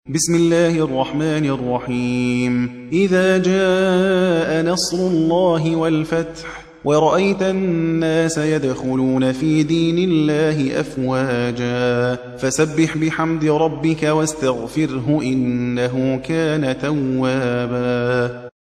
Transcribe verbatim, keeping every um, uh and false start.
بسم الله الرحمن الرحيم إذا جاء نصر الله والفتح ورأيت الناس يدخلون في دين الله أفواجا فسبح بحمد ربك واستغفره إنه كان توابا.